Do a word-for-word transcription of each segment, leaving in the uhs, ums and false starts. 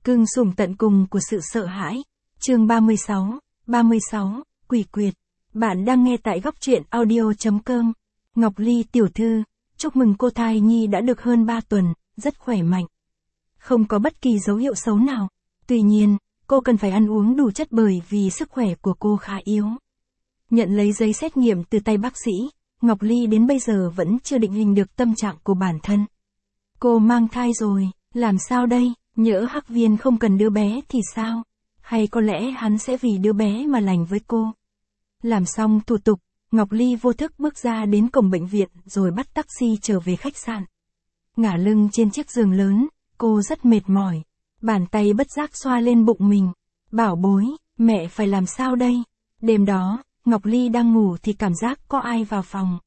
Cưng sủng tận cùng của sự sợ hãi. Chương ba mươi sáu, ba mươi sáu, quỷ quyệt. Bạn đang nghe tại góc truyện audio chấm com. Ngọc Ly tiểu thư, chúc mừng cô thai nhi đã được hơn ba tuần, rất khỏe mạnh. Không có bất kỳ dấu hiệu xấu nào. Tuy nhiên, cô cần phải ăn uống đủ chất bởi vì sức khỏe của cô khá yếu. Nhận lấy giấy xét nghiệm từ tay bác sĩ, Ngọc Ly đến bây giờ vẫn chưa định hình được tâm trạng của bản thân. Cô mang thai rồi, làm sao đây? Nhỡ Hắc Viên không cần đứa bé thì sao? Hay có lẽ hắn sẽ vì đứa bé mà lành với cô? Làm xong thủ tục, Ngọc Ly vô thức bước ra đến cổng bệnh viện rồi bắt taxi trở về khách sạn. Ngả lưng trên chiếc giường lớn, cô rất mệt mỏi. Bàn tay bất giác xoa lên bụng mình. Bảo bối, mẹ phải làm sao đây? Đêm đó, Ngọc Ly đang ngủ thì cảm giác có ai vào phòng.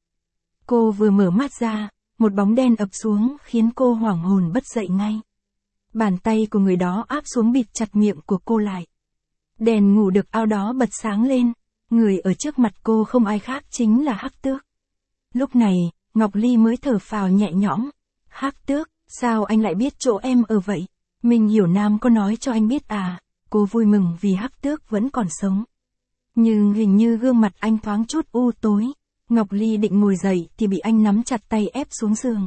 Cô vừa mở mắt ra, một bóng đen ập xuống khiến cô hoảng hồn bất dậy ngay. Bàn tay của người đó áp xuống bịt chặt miệng của cô lại. Đèn ngủ được ao đó bật sáng lên, người ở trước mặt cô không ai khác chính là Hắc Tước. Lúc này, Ngọc Ly mới thở phào nhẹ nhõm. Hắc Tước, sao anh lại biết chỗ em ở vậy? Mình Hiểu Nam có nói cho anh biết à? Cô vui mừng vì Hắc Tước vẫn còn sống. Nhưng hình như gương mặt anh thoáng chút u tối. Ngọc Ly định ngồi dậy thì bị anh nắm chặt tay ép xuống giường.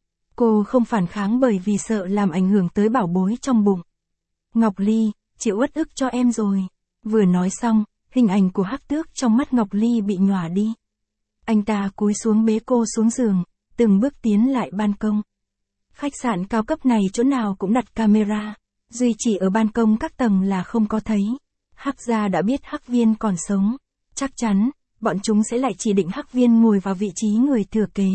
Cô không phản kháng bởi vì sợ làm ảnh hưởng tới bảo bối trong bụng. Ngọc Ly, chịu uất ức cho em rồi. Vừa nói xong, hình ảnh của Hắc Tước trong mắt Ngọc Ly bị nhòa đi. Anh ta cúi xuống bế cô xuống giường, từng bước tiến lại ban công. Khách sạn cao cấp này chỗ nào cũng đặt camera, duy chỉ ở ban công các tầng là không có thấy. Hắc gia đã biết Hắc Viên còn sống, chắc chắn, bọn chúng sẽ lại chỉ định Hắc Viên ngồi vào vị trí người thừa kế.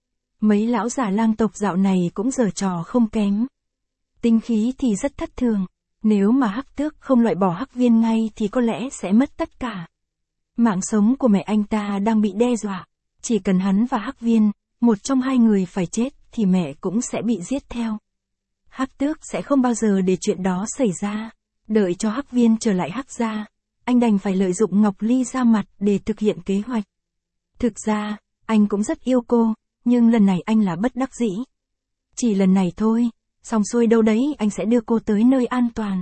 Mấy lão già lang tộc dạo này cũng giở trò không kém. Tính khí thì rất thất thường, nếu mà Hắc Tước không loại bỏ Hắc Viên ngay thì có lẽ sẽ mất tất cả. Mạng sống của mẹ anh ta đang bị đe dọa, chỉ cần hắn và Hắc Viên, một trong hai người phải chết thì mẹ cũng sẽ bị giết theo. Hắc Tước sẽ không bao giờ để chuyện đó xảy ra. Đợi cho Hắc Viên trở lại Hắc gia, anh đành phải lợi dụng Ngọc Ly ra mặt để thực hiện kế hoạch. Thực ra, anh cũng rất yêu cô, nhưng lần này anh là bất đắc dĩ. Chỉ lần này thôi, xong xuôi đâu đấy anh sẽ đưa cô tới nơi an toàn.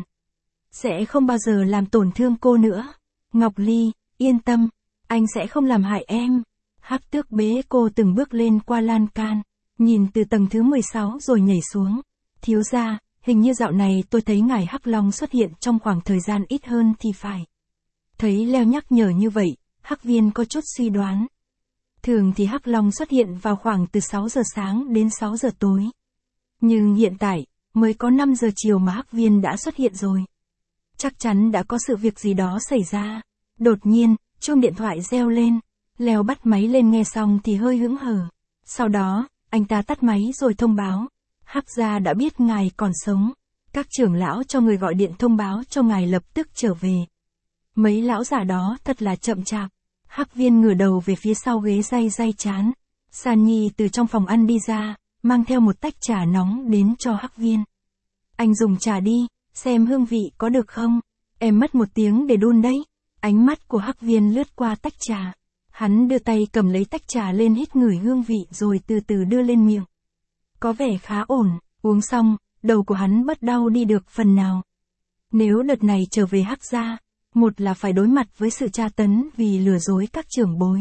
Sẽ không bao giờ làm tổn thương cô nữa. Ngọc Ly, yên tâm, anh sẽ không làm hại em. Hắc Tước bế cô từng bước lên qua lan can, nhìn từ tầng thứ mười sáu rồi nhảy xuống. Thiếu gia, hình như dạo này tôi thấy ngài Hắc Long xuất hiện trong khoảng thời gian ít hơn thì phải. Thấy Leo nhắc nhở như vậy, Hắc Viên có chút suy đoán. Thường thì Hắc Long xuất hiện vào khoảng từ sáu giờ sáng đến sáu giờ tối. Nhưng hiện tại, mới có năm giờ chiều mà Hắc Viên đã xuất hiện rồi. Chắc chắn đã có sự việc gì đó xảy ra. Đột nhiên, chuông điện thoại reo lên. Leo bắt máy lên nghe xong thì hơi hững hờ. Sau đó, anh ta tắt máy rồi thông báo. Hắc gia đã biết ngài còn sống. Các trưởng lão cho người gọi điện thông báo cho ngài lập tức trở về. Mấy lão già đó thật là chậm chạp. Hắc Viên ngửa đầu về phía sau ghế day day chán. San Nhi từ trong phòng ăn đi ra, mang theo một tách trà nóng đến cho Hắc Viên. Anh dùng trà đi, xem hương vị có được không? Em mất một tiếng để đun đấy. Ánh mắt của Hắc Viên lướt qua tách trà. Hắn đưa tay cầm lấy tách trà lên hít ngửi hương vị rồi từ từ đưa lên miệng. Có vẻ khá ổn, uống xong, đầu của hắn bớt đau đi được phần nào. Nếu đợt này trở về Hắc gia, một là phải đối mặt với sự tra tấn vì lừa dối các trưởng bối.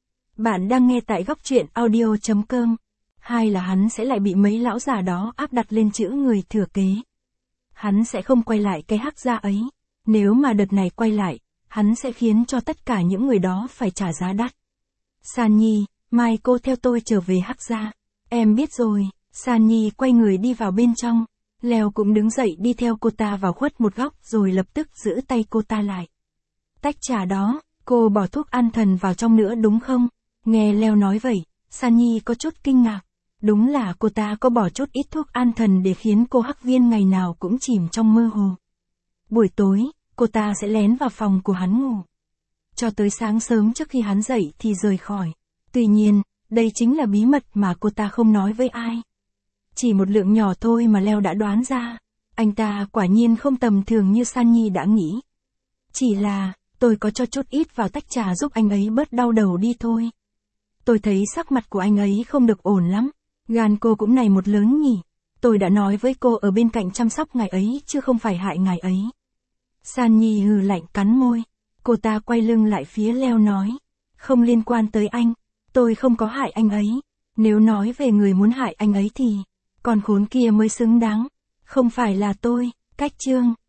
Bạn đang nghe tại góc truyện audio chấm com. Hai là hắn sẽ lại bị mấy lão già đó áp đặt lên chữ người thừa kế. Hắn sẽ không quay lại cái Hắc gia ấy. Nếu mà đợt này quay lại, hắn sẽ khiến cho tất cả những người đó phải trả giá đắt. San Nhi, mai cô theo tôi trở về Hắc gia. Em biết rồi. San Nhi quay người đi vào bên trong. Leo cũng đứng dậy đi theo cô ta vào khuất một góc rồi lập tức giữ tay cô ta lại. Tách trà đó, cô bỏ thuốc an thần vào trong nữa đúng không? Nghe Leo nói vậy, San Nhi có chút kinh ngạc. Đúng là cô ta có bỏ chút ít thuốc an thần để khiến cô Hắc Viên ngày nào cũng chìm trong mơ hồ. Buổi tối, cô ta sẽ lén vào phòng của hắn ngủ. Cho tới sáng sớm trước khi hắn dậy thì rời khỏi. Tuy nhiên, đây chính là bí mật mà cô ta không nói với ai. Chỉ một lượng nhỏ thôi mà Leo đã đoán ra. Anh ta quả nhiên không tầm thường như San Nhi đã nghĩ. Chỉ là, tôi có cho chút ít vào tách trà giúp anh ấy bớt đau đầu đi thôi. Tôi thấy sắc mặt của anh ấy không được ổn lắm. Gan cô cũng này một lớn nhỉ. Tôi đã nói với cô ở bên cạnh chăm sóc ngài ấy chứ không phải hại ngài ấy. San Nhi hừ lạnh cắn môi. Cô ta quay lưng lại phía Leo nói. Không liên quan tới anh. Tôi không có hại anh ấy. Nếu nói về người muốn hại anh ấy thì, con khốn kia mới xứng đáng. Không phải là tôi. Cách chương.